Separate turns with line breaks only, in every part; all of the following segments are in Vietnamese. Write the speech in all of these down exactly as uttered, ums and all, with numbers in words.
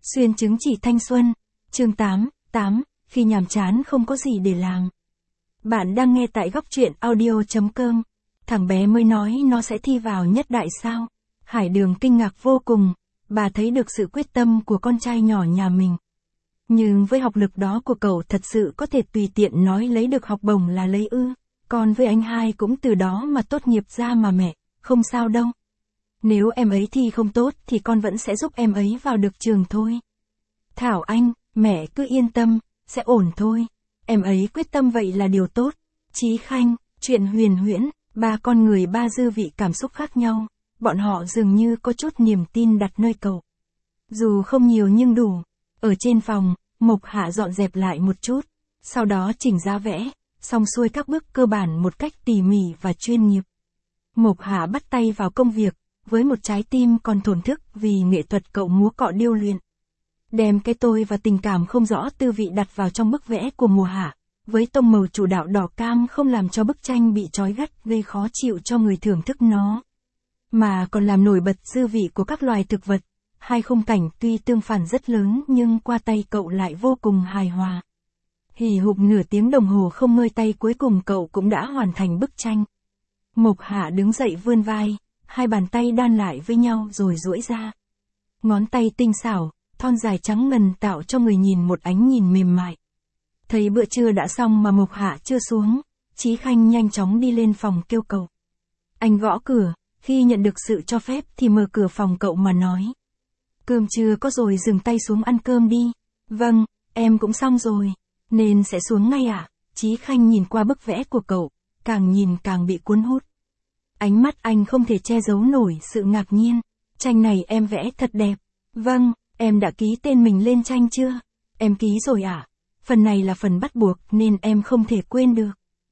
Xuyên chứng chỉ thanh xuân, chương tám, tám, khi nhàm chán không có gì để làm. Bạn đang nghe tại góc truyện audio.com. Thằng bé mới nói nó sẽ thi vào nhất đại sao. Hải Đường kinh ngạc vô cùng, bà thấy được sự quyết tâm của con trai nhỏ nhà mình. Nhưng với học lực đó của cậu thật sự có thể tùy tiện nói lấy được học bổng là lấy ư. Còn với anh hai cũng từ đó mà tốt nghiệp ra mà mẹ, không sao đâu. Nếu em ấy thi không tốt thì con vẫn sẽ giúp em ấy vào được trường thôi. Thảo Anh, mẹ cứ yên tâm, sẽ ổn thôi. Em ấy quyết tâm vậy là điều tốt. Chí Khanh, chuyện huyền huyễn, ba con người ba dư vị cảm xúc khác nhau, bọn họ dường như có chút niềm tin đặt nơi cậu. Dù không nhiều nhưng đủ. Ở trên phòng, Mộc Hạ dọn dẹp lại một chút, sau đó chỉnh giá vẽ, xong xuôi các bước cơ bản một cách tỉ mỉ và chuyên nghiệp. Mộc Hạ bắt tay vào công việc, với một trái tim còn thổn thức vì nghệ thuật cậu múa cọ điêu luyện. Đem cái tôi và tình cảm không rõ tư vị đặt vào trong bức vẽ của mùa hạ, với tông màu chủ đạo đỏ cam không làm cho bức tranh bị trói gắt gây khó chịu cho người thưởng thức nó, mà còn làm nổi bật dư vị của các loài thực vật. Hai khung cảnh tuy tương phản rất lớn nhưng qua tay cậu lại vô cùng hài hòa. Hì hục nửa tiếng đồng hồ không ngơi tay cuối cùng cậu cũng đã hoàn thành bức tranh. Mộc Hạ đứng dậy vươn vai, hai bàn tay đan lại với nhau rồi duỗi ra. Ngón tay tinh xảo, thon dài trắng ngần tạo cho người nhìn một ánh nhìn mềm mại. Thấy bữa trưa đã xong mà Mộc Hạ chưa xuống, Chí Khanh nhanh chóng đi lên phòng kêu cậu. Anh gõ cửa, khi nhận được sự cho phép thì mở cửa phòng cậu mà nói. Cơm trưa có rồi, dừng tay xuống ăn cơm đi. Vâng, em cũng xong rồi, nên sẽ xuống ngay ạ. À? Chí Khanh nhìn qua bức vẽ của cậu, càng nhìn càng bị cuốn hút. Ánh mắt anh không thể che giấu nổi sự ngạc nhiên. Tranh này em vẽ thật đẹp. Vâng, em đã ký tên mình lên tranh chưa? Em ký rồi ạ. À? Phần này là phần bắt buộc nên em không thể quên được.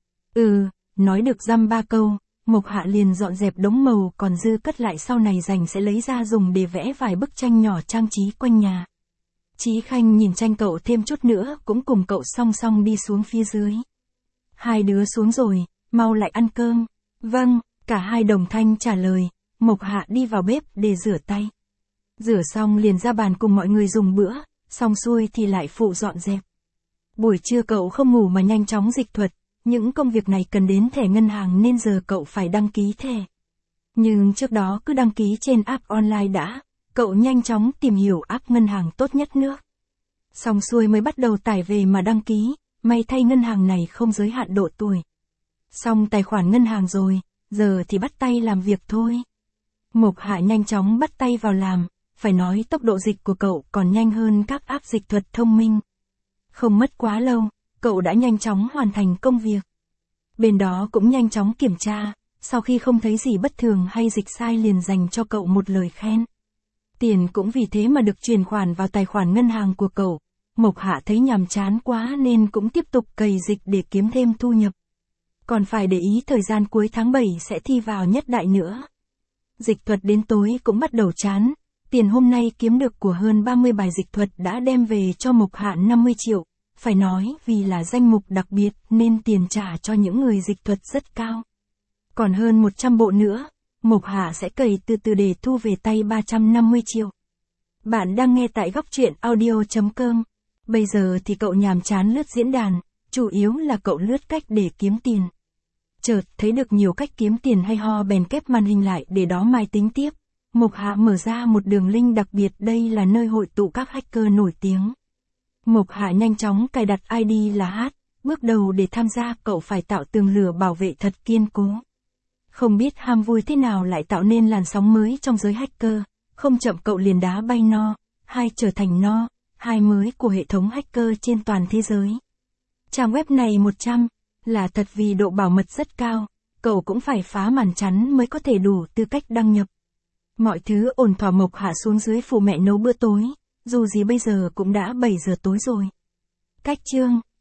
Ừ, nói được dăm ba câu, Mộc Hạ liền dọn dẹp đống màu còn dư cất lại sau này dành sẽ lấy ra dùng để vẽ vài bức tranh nhỏ trang trí quanh nhà. Chí Khanh nhìn tranh cậu thêm chút nữa cũng cùng cậu song song đi xuống phía dưới. Hai đứa xuống rồi, mau lại ăn cơm. Vâng, cả hai đồng thanh trả lời. Mộc Hạ đi vào bếp để rửa tay. Rửa xong liền ra bàn cùng mọi người dùng bữa, xong xuôi thì lại phụ dọn dẹp. Buổi trưa cậu không ngủ mà nhanh chóng dịch thuật. Những công việc này cần đến thẻ ngân hàng nên giờ cậu phải đăng ký thẻ. Nhưng trước đó cứ đăng ký trên app online đã, cậu nhanh chóng tìm hiểu app ngân hàng tốt nhất nước. Xong xuôi mới bắt đầu tải về mà đăng ký, may thay ngân hàng này không giới hạn độ tuổi. Xong tài khoản ngân hàng rồi, giờ thì bắt tay làm việc thôi. Mộc Hạ nhanh chóng bắt tay vào làm, phải nói tốc độ dịch của cậu còn nhanh hơn các app dịch thuật thông minh. Không mất quá lâu, cậu đã nhanh chóng hoàn thành công việc. Bên đó cũng nhanh chóng kiểm tra, sau khi không thấy gì bất thường hay dịch sai liền dành cho cậu một lời khen. Tiền cũng vì thế mà được chuyển khoản vào tài khoản ngân hàng của cậu. Mộc Hạ thấy nhàm chán quá nên cũng tiếp tục cày dịch để kiếm thêm thu nhập. Còn phải để ý thời gian cuối tháng bảy sẽ thi vào nhất đại nữa. Dịch thuật đến tối cũng bắt đầu chán. Tiền hôm nay kiếm được của hơn ba mươi bài dịch thuật đã đem về cho Mộc Hạ năm mươi triệu. Phải nói vì là danh mục đặc biệt nên tiền trả cho những người dịch thuật rất cao. Còn hơn một trăm bộ nữa, Mộc Hạ sẽ cày từ từ để thu về tay ba trăm năm mươi triệu. Bạn đang nghe tại góc truyện audio.com. Bây giờ thì cậu nhàm chán lướt diễn đàn, chủ yếu là cậu lướt cách để kiếm tiền. Chợt thấy được nhiều cách kiếm tiền hay ho bèn kép màn hình lại để đó mai tính tiếp. Mộc Hạ mở ra một đường link đặc biệt, đây là nơi hội tụ các hacker nổi tiếng. Mộc Hạ nhanh chóng cài đặt i đê là H, bước đầu để tham gia cậu phải tạo tường lửa bảo vệ thật kiên cố. Không biết ham vui thế nào lại tạo nên làn sóng mới trong giới hacker, không chậm cậu liền đá bay no, hai trở thành no, hai mới của hệ thống hacker trên toàn thế giới. Trang web này một trăm, là thật vì độ bảo mật rất cao, cậu cũng phải phá màn chắn mới có thể đủ tư cách đăng nhập. Mọi thứ ổn thỏa, Mộc Hạ xuống dưới phụ mẹ nấu bữa tối. Dù gì bây giờ cũng đã bảy giờ tối rồi. Cách chương